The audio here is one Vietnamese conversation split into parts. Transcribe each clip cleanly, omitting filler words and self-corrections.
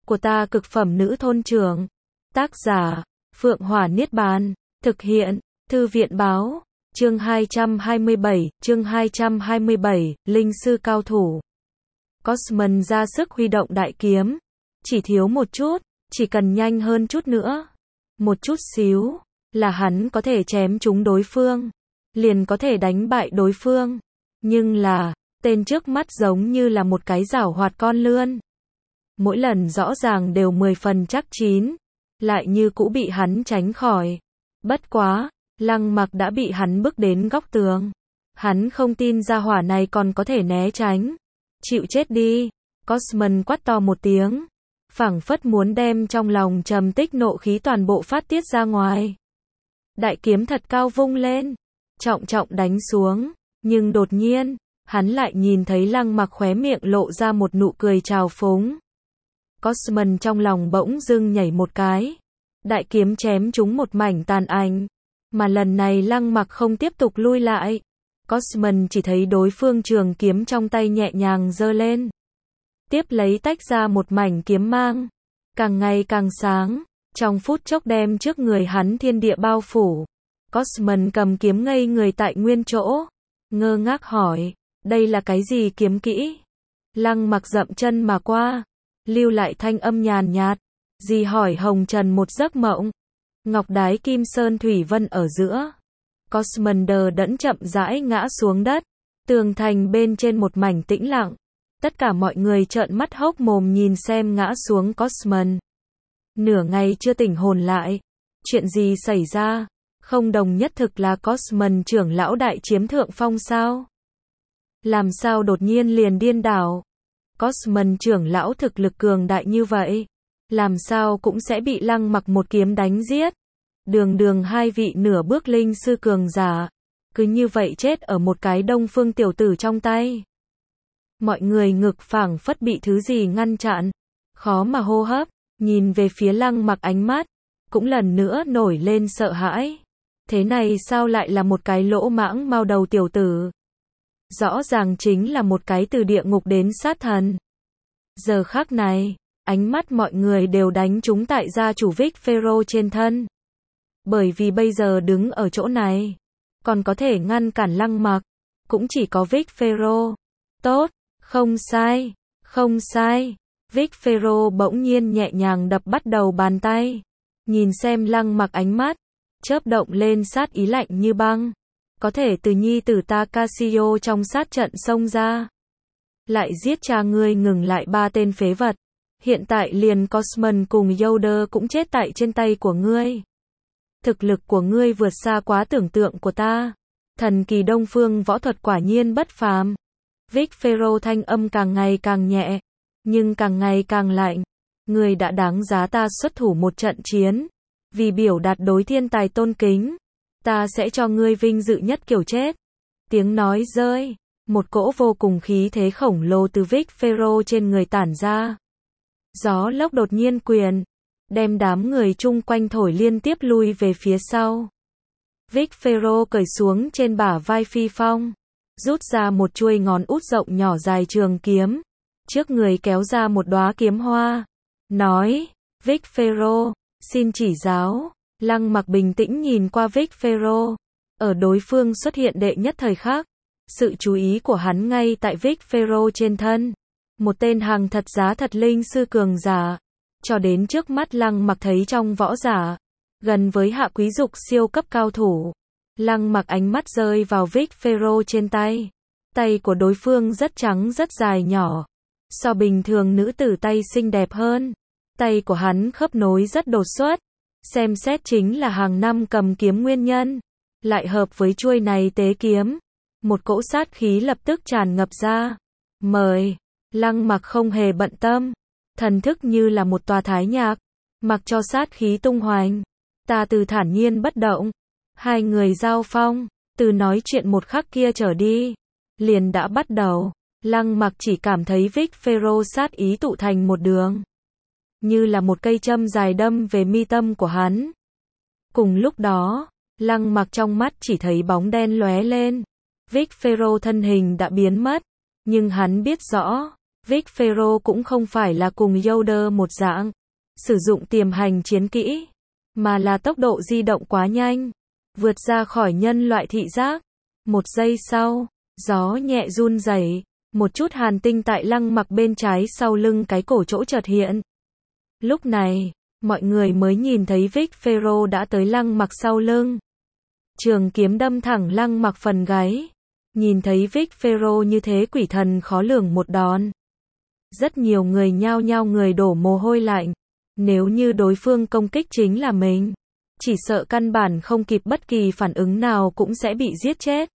của ta cực phẩm nữ thôn trưởng. Tác giả, Phượng Hỏa Niết Bàn. Thực hiện, Thư viện báo. Chương 227, Linh sư cao thủ. Cosman ra sức huy động đại kiếm. Chỉ thiếu một chút, chỉ cần nhanh hơn chút nữa. Một chút xíu, là hắn có thể chém trúng đối phương. Liền có thể đánh bại đối phương. Nhưng là, tên trước mắt giống như là một cái giảo hoạt con lươn. Mỗi lần rõ ràng đều 10 phần chắc chín, lại như cũ bị hắn tránh khỏi. Bất quá, Lăng Mặc đã bị hắn bức đến góc tường. Hắn không tin gia hỏa này còn có thể né tránh. Chịu chết đi, Cosman quát to một tiếng, phảng phất muốn đem trong lòng trầm tích nộ khí toàn bộ phát tiết ra ngoài. Đại kiếm thật cao vung lên, trọng trọng đánh xuống, nhưng đột nhiên, hắn lại nhìn thấy Lăng Mặc khóe miệng lộ ra một nụ cười trào phúng. Cosman trong lòng bỗng dưng nhảy một cái. Đại kiếm chém trúng một mảnh tàn ảnh, mà lần này Lăng Mặc không tiếp tục lui lại. Cosman chỉ thấy đối phương trường kiếm trong tay nhẹ nhàng giơ lên, tiếp lấy tách ra một mảnh kiếm mang, càng ngày càng sáng, trong phút chốc đem trước người hắn thiên địa bao phủ. Cosman cầm kiếm ngây người tại nguyên chỗ, ngơ ngác hỏi, đây là cái gì kiếm kỹ? Lăng Mặc dậm chân mà qua, lưu lại thanh âm nhàn nhạt, gì hỏi hồng trần một giấc mộng, ngọc đái kim sơn thủy vân ở giữa. Cosman đờ đẫn chậm rãi ngã xuống đất, tường thành bên trên một mảnh tĩnh lặng. Tất cả mọi người trợn mắt hốc mồm nhìn xem ngã xuống Cosman. Nửa ngày chưa tỉnh hồn lại, chuyện gì xảy ra? Không đồng nhất thực là Cosman trưởng lão đại chiếm thượng phong sao? Làm sao đột nhiên liền điên đảo? Cosman trưởng lão thực lực cường đại như vậy, làm sao cũng sẽ bị Lăng Mặc một kiếm đánh giết. Đường hai vị nửa bước linh sư cường giả, cứ như vậy chết ở một cái đông phương tiểu tử trong tay. Mọi người ngực phảng phất bị thứ gì ngăn chặn, khó mà hô hấp, nhìn về phía Lăng Mặc ánh mắt, cũng lần nữa nổi lên sợ hãi. Thế này sao lại là một cái lỗ mãng mao đầu tiểu tử? Rõ ràng chính là một cái từ địa ngục đến sát thần. Giờ khắc này, ánh mắt mọi người đều đánh trúng tại gia chủ Vic Pharaoh trên thân. Bởi vì bây giờ đứng ở chỗ này, còn có thể ngăn cản Lăng Mặc, cũng chỉ có Vic Pharaoh. Tốt, không sai, không sai. Vic Pharaoh bỗng nhiên nhẹ nhàng đập bắt đầu bàn tay, nhìn xem Lăng Mặc ánh mắt, chớp động lên sát ý lạnh như băng. Có thể từ nhi tử ta Casio trong sát trận xông ra, lại giết cha ngươi ngừng lại 3 tên phế vật. Hiện tại liền Cosman cùng Yoder cũng chết tại trên tay của ngươi. Thực lực của ngươi vượt xa quá tưởng tượng của ta. Thần kỳ đông phương võ thuật quả nhiên bất phàm. Vic Pharaoh thanh âm càng ngày càng nhẹ, nhưng càng ngày càng lạnh. Ngươi đã đáng giá ta xuất thủ một trận chiến. Vì biểu đạt đối thiên tài tôn kính, ta sẽ cho ngươi vinh dự nhất kiểu chết. Tiếng nói rơi, một cỗ vô cùng khí thế khổng lồ từ Vic Pharaoh trên người tản ra. Gió lốc đột nhiên quyền, đem đám người chung quanh thổi liên tiếp lui về phía sau. Vic Pharaoh cởi xuống trên bả vai Phi Phong, rút ra một chuôi ngón út rộng nhỏ dài trường kiếm, trước người kéo ra một đóa kiếm hoa, nói, Vic Pharaoh, xin chỉ giáo. Lăng Mặc bình tĩnh nhìn qua Vic Pharaoh, ở đối phương xuất hiện đệ nhất thời khắc, sự chú ý của hắn ngay tại Vic Pharaoh trên thân. Một tên hàng thật giá thật linh sư cường giả, cho đến trước mắt Lăng Mặc thấy trong võ giả, gần với hạ quý dục siêu cấp cao thủ. Lăng Mặc ánh mắt rơi vào Vic Pharaoh trên tay. Tay của đối phương rất trắng rất dài nhỏ, so bình thường nữ tử tay xinh đẹp hơn. Tay của hắn khớp nối rất đột xuất, xem xét chính là hàng năm cầm kiếm nguyên nhân. Lại hợp với chuôi này tế kiếm, một cỗ sát khí lập tức tràn ngập ra. Mời. Lăng Mặc không hề bận tâm, thần thức như là một tòa thái nhạc, mặc cho sát khí tung hoành. Ta từ thản nhiên bất động. Hai người giao phong, từ nói chuyện một khắc kia trở đi, liền đã bắt đầu. Lăng Mặc chỉ cảm thấy Vic Pharaoh sát ý tụ thành một đường, như là một cây châm dài đâm về mi tâm của hắn. Cùng lúc đó, Lăng Mặc trong mắt chỉ thấy bóng đen lóe lên. Vic Pharaoh thân hình đã biến mất, nhưng hắn biết rõ, Vic Pharaoh cũng không phải là cùng Yoda một dạng, sử dụng tiềm hành chiến kỹ, mà là tốc độ di động quá nhanh, vượt ra khỏi nhân loại thị giác. Một giây sau, gió nhẹ run rẩy, một chút hàn tinh tại Lăng Mặc bên trái sau lưng cái cổ chỗ chợt hiện. Lúc này, mọi người mới nhìn thấy Vic Pharaoh đã tới Lăng Mặc sau lưng. Trường kiếm đâm thẳng Lăng Mặc phần gáy. Nhìn thấy Vic Pharaoh như thế quỷ thần khó lường một đòn. Rất nhiều người nhao nhao người đổ mồ hôi lạnh. Nếu như đối phương công kích chính là mình, chỉ sợ căn bản không kịp bất kỳ phản ứng nào cũng sẽ bị giết chết.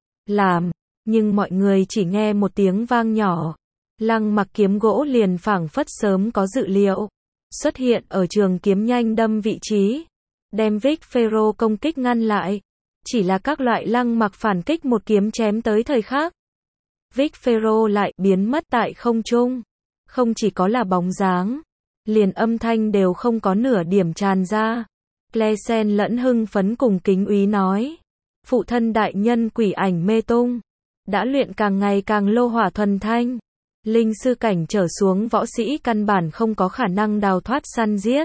Nhưng mọi người chỉ nghe một tiếng vang nhỏ. Lăng Mặc kiếm gỗ liền phảng phất sớm có dự liệu, xuất hiện ở trường kiếm nhanh đâm vị trí, đem Vic Pharaoh công kích ngăn lại. Chỉ là các loại Lăng Mặc phản kích một kiếm chém tới thời khắc, Vic Pharaoh lại biến mất tại không trung. Không chỉ có là bóng dáng, liền âm thanh đều không có nửa điểm tràn ra. Clesen lẫn hưng phấn cùng kính úy nói, phụ thân đại nhân quỷ ảnh mê tung, đã luyện càng ngày càng lô hỏa thuần thanh. Linh sư cảnh trở xuống võ sĩ căn bản không có khả năng đào thoát săn giết.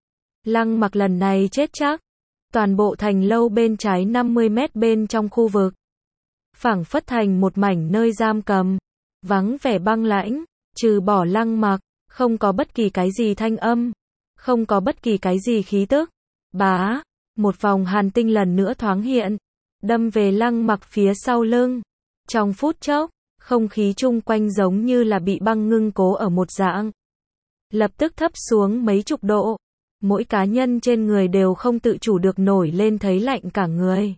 Lăng Mặc lần này chết chắc. Toàn bộ thành lâu bên trái 50 mét bên trong khu vực, phảng phất thành một mảnh nơi giam cầm, vắng vẻ băng lãnh, trừ bỏ Lăng Mặc, không có bất kỳ cái gì thanh âm, không có bất kỳ cái gì khí tức. Bá, một vòng hàn tinh lần nữa thoáng hiện, đâm về Lăng Mặc phía sau lưng. Trong phút chốc, không khí chung quanh giống như là bị băng ngưng cố ở một dạng, lập tức thấp xuống mấy chục độ. Mỗi cá nhân trên người đều không tự chủ được nổi lên thấy lạnh cả người.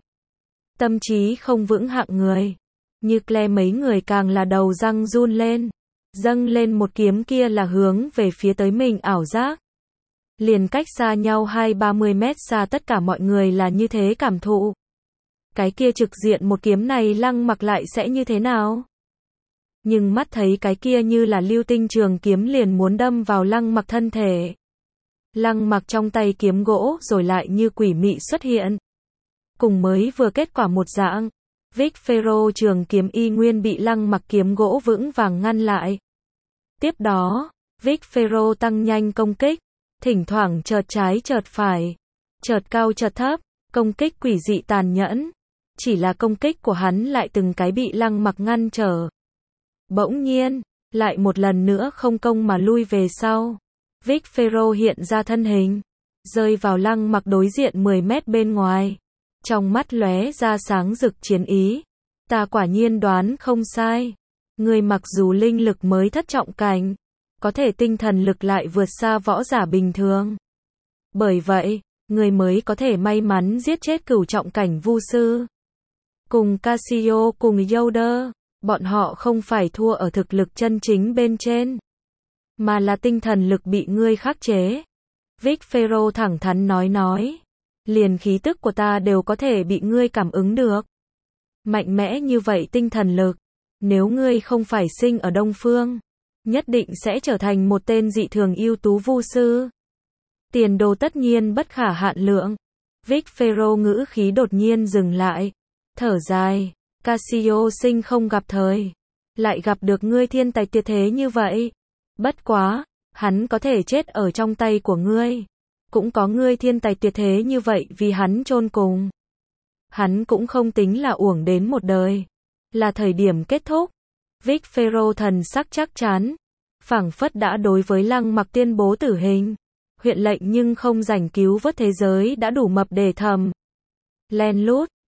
Tâm trí không vững hạng người. Như Claire mấy người càng là đầu răng run lên. Dâng lên một kiếm kia là hướng về phía tới mình ảo giác. Liền cách xa nhau 20-30 mét xa tất cả mọi người là như thế cảm thụ. Cái kia trực diện một kiếm này Lăng Mặc lại sẽ như thế nào? Nhưng mắt thấy cái kia như là lưu tinh trường kiếm liền muốn đâm vào Lăng Mặc thân thể. Lăng Mặc trong tay kiếm gỗ rồi lại như quỷ mị xuất hiện. Cùng mới vừa kết quả một dạng, Vic Pharaoh trường kiếm y nguyên bị Lăng Mặc kiếm gỗ vững vàng ngăn lại. Tiếp đó, Vic Pharaoh tăng nhanh công kích, thỉnh thoảng chợt trái chợt phải, chợt cao chợt thấp, công kích quỷ dị tàn nhẫn. Chỉ là công kích của hắn lại từng cái bị Lăng Mặc ngăn trở. Bỗng nhiên, lại một lần nữa không công mà lui về sau. Vic Pharaoh hiện ra thân hình, rơi vào Lăng Mặc đối diện 10 mét bên ngoài. Trong mắt lóe ra sáng rực chiến ý. Ta quả nhiên đoán không sai. Ngươi mặc dù linh lực mới thất trọng cảnh, có thể tinh thần lực lại vượt xa võ giả bình thường. Bởi vậy, ngươi mới có thể may mắn giết chết cửu trọng cảnh vu sư. Cùng Cassio cùng Yoda, bọn họ không phải thua ở thực lực chân chính bên trên, mà là tinh thần lực bị ngươi khắc chế. Vic Pharaoh thẳng thắn nói. Liền khí tức của ta đều có thể bị ngươi cảm ứng được. Mạnh mẽ như vậy tinh thần lực, nếu ngươi không phải sinh ở Đông Phương, nhất định sẽ trở thành một tên dị thường ưu tú vu sư. Tiền đồ tất nhiên bất khả hạn lượng. Vic Pharaoh ngữ khí đột nhiên dừng lại, thở dài. Cassio sinh không gặp thời, lại gặp được ngươi thiên tài tuyệt thế như vậy. Bất quá, hắn có thể chết ở trong tay của ngươi. Cũng có ngươi thiên tài tuyệt thế như vậy vì hắn chôn cùng. Hắn cũng không tính là uổng đến một đời. Là thời điểm kết thúc. Vic Pharaoh thần sắc chắc chắn, phảng phất đã đối với Lăng Mặc tuyên bố tử hình. Huyện lệnh nhưng không rảnh cứu vớt thế giới đã đủ mập để thầm. Len lút,